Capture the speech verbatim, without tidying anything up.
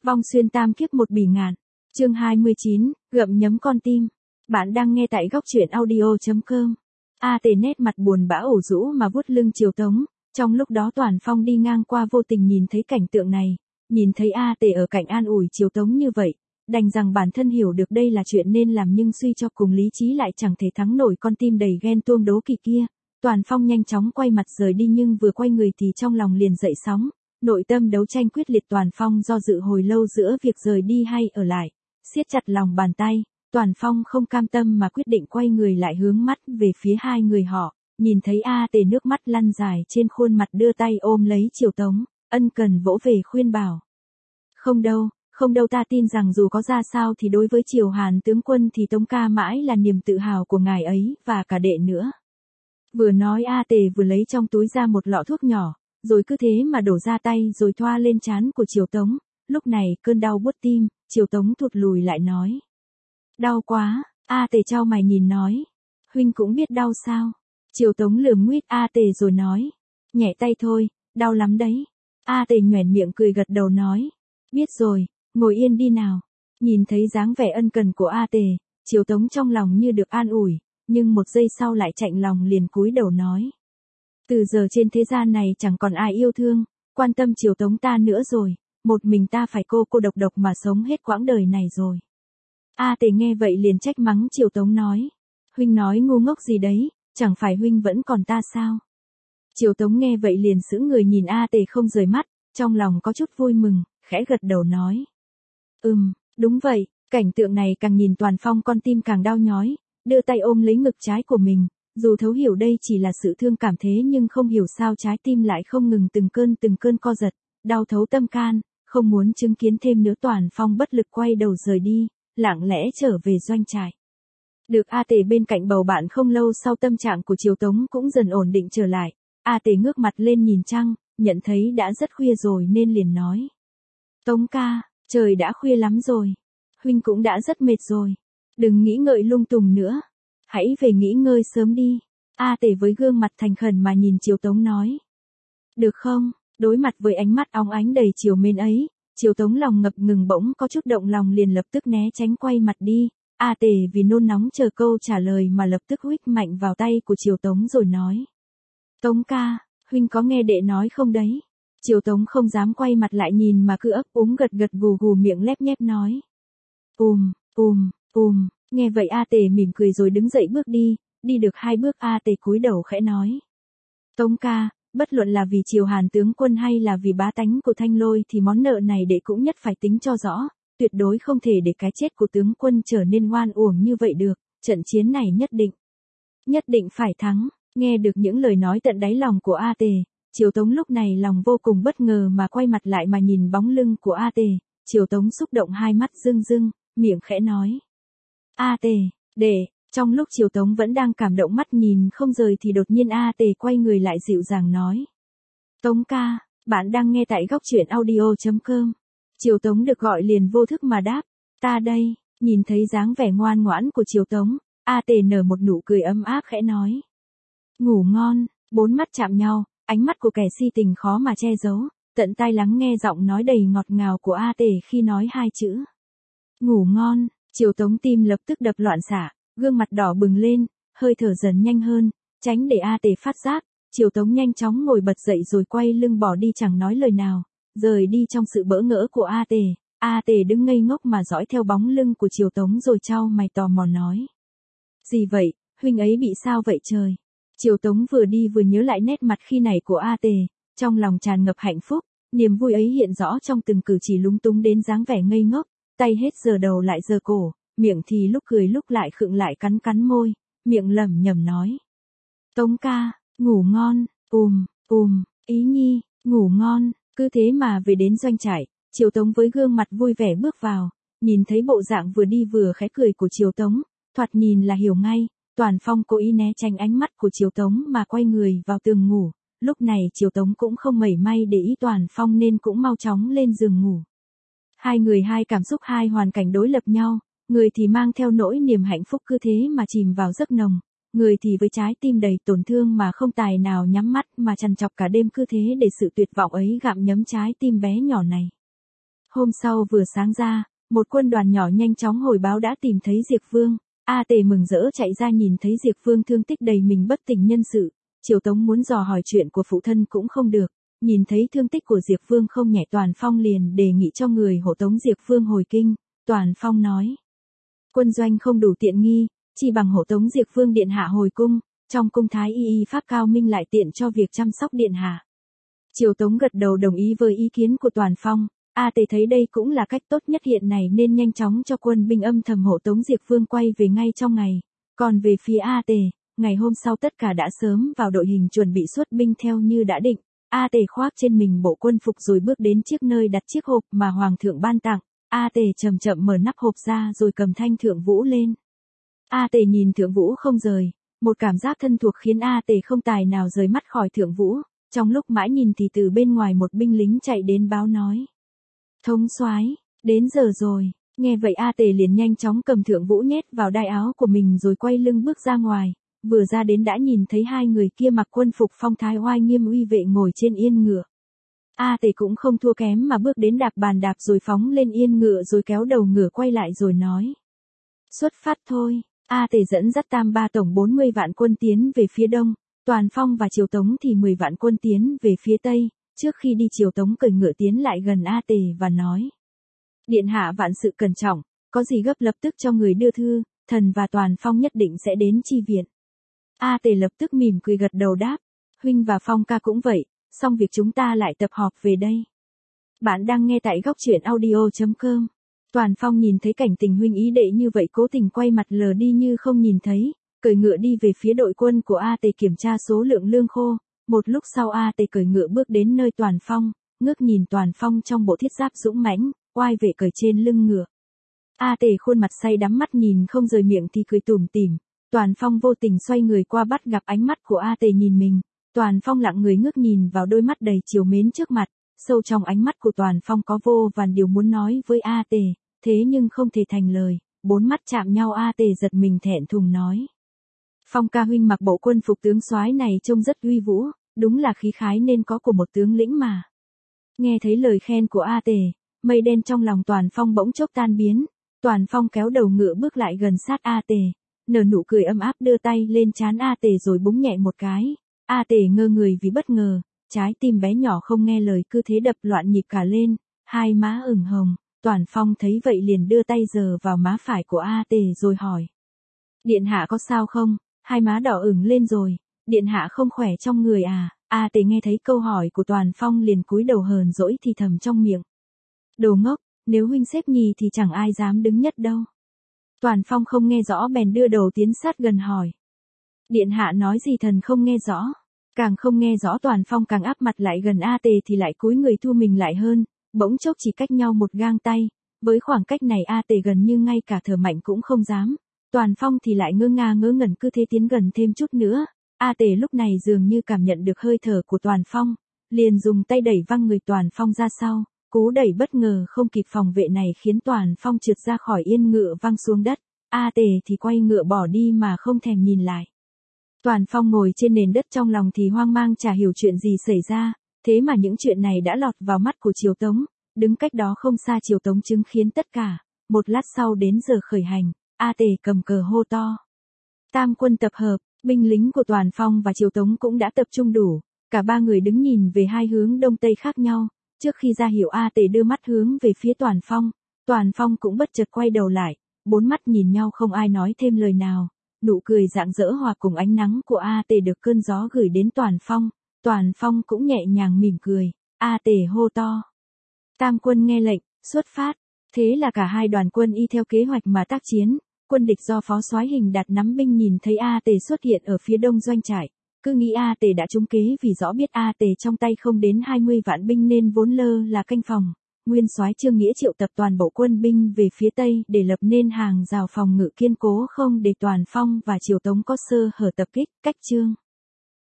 Vong xuyên tam kiếp một bỉ ngạn. Chương hai mươi chín, gặm nhấm con tim. Bạn đang nghe tại góc truyện audio.com. A Tề nét mặt buồn bã ủ rũ mà vuốt lưng Triều Tống. Trong lúc đó Toàn Phong đi ngang qua vô tình nhìn thấy cảnh tượng này, nhìn thấy A Tề ở cạnh an ủi Triều Tống như vậy, đành rằng bản thân hiểu được đây là chuyện nên làm nhưng suy cho cùng lý trí lại chẳng thể thắng nổi con tim đầy ghen tuông đố kỵ kia. Toàn Phong nhanh chóng quay mặt rời đi nhưng vừa quay người thì trong lòng liền dậy sóng, nội tâm đấu tranh quyết liệt. Toàn Phong do dự hồi lâu giữa việc rời đi hay ở lại, siết chặt lòng bàn tay, Toàn Phong không cam tâm mà quyết định quay người lại hướng mắt về phía hai người họ, nhìn thấy A Tề nước mắt lăn dài trên khuôn mặt đưa tay ôm lấy Triều Tống, ân cần vỗ về khuyên bảo. Không đâu, không đâu, ta tin rằng dù có ra sao thì đối với Triều Hàn tướng quân thì Tống ca mãi là niềm tự hào của ngài ấy và cả đệ nữa. Vừa nói A Tề vừa lấy trong túi ra một lọ thuốc nhỏ, rồi cứ thế mà đổ ra tay rồi thoa lên trán của Triều Tống. Lúc này cơn đau buốt tim, Triều Tống thụt lùi lại nói. Đau quá. A Tề chau mày nhìn nói. Huynh cũng biết đau sao? Triều Tống lườm nguýt A Tề rồi nói. Nhẹ tay thôi, đau lắm đấy. A Tề nhoẻn miệng cười gật đầu nói. Biết rồi, ngồi yên đi nào. Nhìn thấy dáng vẻ ân cần của A Tề, Triều Tống trong lòng như được an ủi, nhưng một giây sau lại chạnh lòng liền cúi đầu nói. Từ giờ trên thế gian này chẳng còn ai yêu thương, quan tâm Triều Tống ta nữa rồi, một mình ta phải cô cô độc độc mà sống hết quãng đời này rồi. A Tề nghe vậy liền trách mắng Triều Tống nói. Huynh nói ngu ngốc gì đấy, chẳng phải huynh vẫn còn ta sao? Triều Tống nghe vậy liền sững người nhìn A Tề không rời mắt, trong lòng có chút vui mừng, khẽ gật đầu nói. Ừm, đúng vậy. Cảnh tượng này càng nhìn Toàn Phong con tim càng đau nhói, đưa tay ôm lấy ngực trái của mình, dù thấu hiểu đây chỉ là sự thương cảm thế nhưng không hiểu sao trái tim lại không ngừng từng cơn từng cơn co giật, đau thấu tâm can, không muốn chứng kiến thêm nữa. Toàn Phong bất lực quay đầu rời đi, lặng lẽ trở về doanh trại. Được A Tề bên cạnh bầu bạn không lâu sau tâm trạng của Triều Tống cũng dần ổn định trở lại, A Tề ngước mặt lên nhìn trăng, nhận thấy đã rất khuya rồi nên liền nói. Tống ca, trời đã khuya lắm rồi, huynh cũng đã rất mệt rồi, đừng nghĩ ngợi lung tung nữa, hãy về nghỉ ngơi sớm đi. A Tề với gương mặt thành khẩn mà nhìn Triều Tống nói. Được không? Đối mặt với ánh mắt óng ánh đầy chiều mến ấy, Triều Tống lòng ngập ngừng bỗng có chút động lòng liền lập tức né tránh quay mặt đi. A Tề vì nôn nóng chờ câu trả lời mà lập tức huých mạnh vào tay của Triều Tống rồi nói. Tống ca, huynh có nghe đệ nói không đấy? Triều Tống không dám quay mặt lại nhìn mà cứ ấp úng gật gật gù gù miệng lép nhép nói. Ùm, ùm, ùm, nghe vậy A Tề mỉm cười rồi đứng dậy bước đi, đi được hai bước A Tề cúi đầu khẽ nói. Tống ca, bất luận là vì Triều Hàn tướng quân hay là vì bá tánh của Thanh Lôi thì món nợ này đệ cũng nhất phải tính cho rõ, tuyệt đối không thể để cái chết của tướng quân trở nên oan uổng như vậy được, trận chiến này nhất định, nhất định phải thắng. Nghe được những lời nói tận đáy lòng của A Tề, Triều Tống lúc này lòng vô cùng bất ngờ mà quay mặt lại mà nhìn bóng lưng của A Tề, Triều Tống xúc động hai mắt rưng rưng, miệng khẽ nói. A Tề, đệ. Trong lúc Triều Tống vẫn đang cảm động mắt nhìn không rời thì đột nhiên A Tề quay người lại dịu dàng nói. Tống ca, bạn đang nghe tại góc truyện audio.com. Triều Tống được gọi liền vô thức mà đáp. Ta đây. Nhìn thấy dáng vẻ ngoan ngoãn của Triều Tống, A Tề nở một nụ cười ấm áp khẽ nói. Ngủ ngon. Bốn mắt chạm nhau, ánh mắt của kẻ si tình khó mà che giấu, tận tai lắng nghe giọng nói đầy ngọt ngào của A Tề khi nói hai chữ. Ngủ ngon. Triều Tống tim lập tức đập loạn xạ. Gương mặt đỏ bừng lên, hơi thở dần nhanh hơn, tránh để A Tề phát giác, Triều Tống nhanh chóng ngồi bật dậy rồi quay lưng bỏ đi chẳng nói lời nào, rời đi trong sự bỡ ngỡ của A Tề. A Tề đứng ngây ngốc mà dõi theo bóng lưng của Triều Tống rồi chau mày tò mò nói. Gì vậy, huynh ấy bị sao vậy trời? Triều Tống vừa đi vừa nhớ lại nét mặt khi nãy của A Tề, trong lòng tràn ngập hạnh phúc, niềm vui ấy hiện rõ trong từng cử chỉ lúng túng đến dáng vẻ ngây ngốc, tay hết giờ đầu lại giờ cổ. Miệng thì lúc cười lúc lại khựng lại cắn cắn môi, miệng lẩm nhẩm nói. Tống ca, ngủ ngon, ùm, ùm, ý nhi, ngủ ngon, cứ thế mà về đến doanh trại, Triều Tống với gương mặt vui vẻ bước vào, nhìn thấy bộ dạng vừa đi vừa khẽ cười của Triều Tống, thoạt nhìn là hiểu ngay, Toàn Phong cố ý né tránh ánh mắt của Triều Tống mà quay người vào tường ngủ, lúc này Triều Tống cũng không mảy may để ý Toàn Phong nên cũng mau chóng lên giường ngủ. Hai người hai cảm xúc hai hoàn cảnh đối lập nhau. Người thì mang theo nỗi niềm hạnh phúc cứ thế mà chìm vào giấc nồng, người thì với trái tim đầy tổn thương mà không tài nào nhắm mắt mà trằn trọc cả đêm cứ thế để sự tuyệt vọng ấy gặm nhấm trái tim bé nhỏ này. Hôm sau vừa sáng ra, một quân đoàn nhỏ nhanh chóng hồi báo đã tìm thấy Diệp Vương. A Tề mừng rỡ chạy ra nhìn thấy Diệp Vương thương tích đầy mình bất tỉnh nhân sự. Triều Tống muốn dò hỏi chuyện của phụ thân cũng không được. Nhìn thấy thương tích của Diệp Vương không nhẹ, Toàn Phong liền đề nghị cho người hộ tống Diệp Vương hồi kinh. Toàn Phong nói, quân doanh không đủ tiện nghi, chỉ bằng hộ tống Diệp Vương điện hạ hồi cung, trong cung thái y y pháp cao minh lại tiện cho việc chăm sóc điện hạ. Triều Tống gật đầu đồng ý với ý kiến của Toàn Phong. A Tề thấy đây cũng là cách tốt nhất hiện này nên nhanh chóng cho quân binh âm thầm hộ tống Diệp Vương quay về ngay trong ngày. Còn về phía A Tề, ngày hôm sau tất cả đã sớm vào đội hình chuẩn bị xuất binh theo như đã định. A Tề khoác trên mình bộ quân phục rồi bước đến chiếc nơi đặt chiếc hộp mà hoàng thượng ban tặng. A Tề chậm chậm mở nắp hộp ra rồi cầm thanh thượng vũ lên. A Tề nhìn thượng vũ không rời, một cảm giác thân thuộc khiến A Tề không tài nào rời mắt khỏi thượng vũ. Trong lúc mãi nhìn thì từ bên ngoài một binh lính chạy đến báo nói, thống soái, đến giờ rồi. Nghe vậy A Tề liền nhanh chóng cầm thượng vũ nhét vào đai áo của mình rồi quay lưng bước ra ngoài. Vừa ra đến đã nhìn thấy hai người kia mặc quân phục phong thái oai nghiêm uy vệ ngồi trên yên ngựa. A Tề cũng không thua kém mà bước đến đạp bàn đạp rồi phóng lên yên ngựa rồi kéo đầu ngựa quay lại rồi nói, xuất phát thôi. A Tề dẫn dắt tam ba tổng bốn mươi vạn quân tiến về phía đông, Toàn Phong và Triều Tống thì mười vạn quân tiến về phía tây. Trước khi đi Triều Tống cưỡi ngựa tiến lại gần A Tề và nói, điện hạ vạn sự cẩn trọng, có gì gấp lập tức cho người đưa thư, thần và Toàn Phong nhất định sẽ đến chi viện. A Tề lập tức mỉm cười gật đầu đáp, huynh và Phong ca cũng vậy, xong việc chúng ta lại tập họp về đây. Bạn đang nghe tại góc truyện audio chấm com. Toàn Phong nhìn thấy cảnh tình huynh ý đệ như vậy cố tình quay mặt lờ đi như không nhìn thấy, cưỡi ngựa đi về phía đội quân của A Tề kiểm tra số lượng lương khô. Một lúc sau A Tề cưỡi ngựa bước đến nơi Toàn Phong, ngước nhìn Toàn Phong trong bộ thiết giáp dũng mãnh, oai vệ cởi trên lưng ngựa. A Tề khuôn mặt say đắm mắt nhìn không rời miệng thì cười tủm tỉm. Toàn Phong vô tình xoay người qua bắt gặp ánh mắt của A Tề nhìn mình. Toàn Phong lặng người ngước nhìn vào đôi mắt đầy trìu mến trước mặt, sâu trong ánh mắt của Toàn Phong có vô vàn điều muốn nói với A Tề, thế nhưng không thể thành lời. Bốn mắt chạm nhau A Tề giật mình thẹn thùng nói, Phong ca huynh mặc bộ quân phục tướng soái này trông rất uy vũ, đúng là khí khái nên có của một tướng lĩnh mà. Nghe thấy lời khen của A Tề, mây đen trong lòng Toàn Phong bỗng chốc tan biến. Toàn Phong kéo đầu ngựa bước lại gần sát A Tề, nở nụ cười ấm áp đưa tay lên trán A Tề rồi búng nhẹ một cái. A Tề ngơ người vì bất ngờ, trái tim bé nhỏ không nghe lời cứ thế đập loạn nhịp cả lên, hai má ửng hồng. Toàn Phong thấy vậy liền đưa tay giơ vào má phải của A Tề rồi hỏi, điện hạ có sao không? Hai má đỏ ửng lên rồi, điện hạ không khỏe trong người à? A Tề nghe thấy câu hỏi của Toàn Phong liền cúi đầu hờn dỗi thì thầm trong miệng, đồ ngốc, nếu huynh xếp nhì thì chẳng ai dám đứng nhất đâu. Toàn Phong không nghe rõ bèn đưa đầu tiến sát gần hỏi, điện hạ nói gì thần không nghe rõ? Càng không nghe rõ Toàn Phong càng áp mặt lại gần A Tề thì lại cúi người thu mình lại hơn, bỗng chốc chỉ cách nhau một gang tay. Với khoảng cách này A Tề gần như ngay cả thở mạnh cũng không dám. Toàn Phong thì lại ngơ ngác ngớ ngẩn cứ thế tiến gần thêm chút nữa. A Tề lúc này dường như cảm nhận được hơi thở của Toàn Phong, liền dùng tay đẩy văng người Toàn Phong ra sau. Cú đẩy bất ngờ không kịp phòng vệ này khiến Toàn Phong trượt ra khỏi yên ngựa văng xuống đất. A Tề thì quay ngựa bỏ đi mà không thèm nhìn lại. Toàn Phong ngồi trên nền đất trong lòng thì hoang mang chả hiểu chuyện gì xảy ra, thế mà những chuyện này đã lọt vào mắt của Triều Tống. Đứng cách đó không xa Triều Tống chứng kiến tất cả. Một lát sau đến giờ khởi hành, A Tề cầm cờ hô to, tam quân tập hợp. Binh lính của Toàn Phong và Triều Tống cũng đã tập trung đủ, cả ba người đứng nhìn về hai hướng đông tây khác nhau. Trước khi ra hiệu A Tề đưa mắt hướng về phía Toàn Phong, Toàn Phong cũng bất chợt quay đầu lại, bốn mắt nhìn nhau không ai nói thêm lời nào. Nụ cười rạng rỡ hòa cùng ánh nắng của A Tề được cơn gió gửi đến Toàn Phong, Toàn Phong cũng nhẹ nhàng mỉm cười. A Tề hô to, tam quân nghe lệnh, xuất phát. Thế là cả hai đoàn quân y theo kế hoạch mà tác chiến. Quân địch do phó soái Hình Đạt nắm binh nhìn thấy A Tề xuất hiện ở phía đông doanh trại, cứ nghĩ A Tề đã trúng kế vì rõ biết A Tề trong tay không đến hai mươi vạn binh nên vốn lơ là canh phòng. Nguyên soái Trương Nghĩa triệu tập toàn bộ quân binh về phía tây để lập nên hàng rào phòng ngự kiên cố không để Toàn Phong và Triều Tống có sơ hở tập kích. Cách chương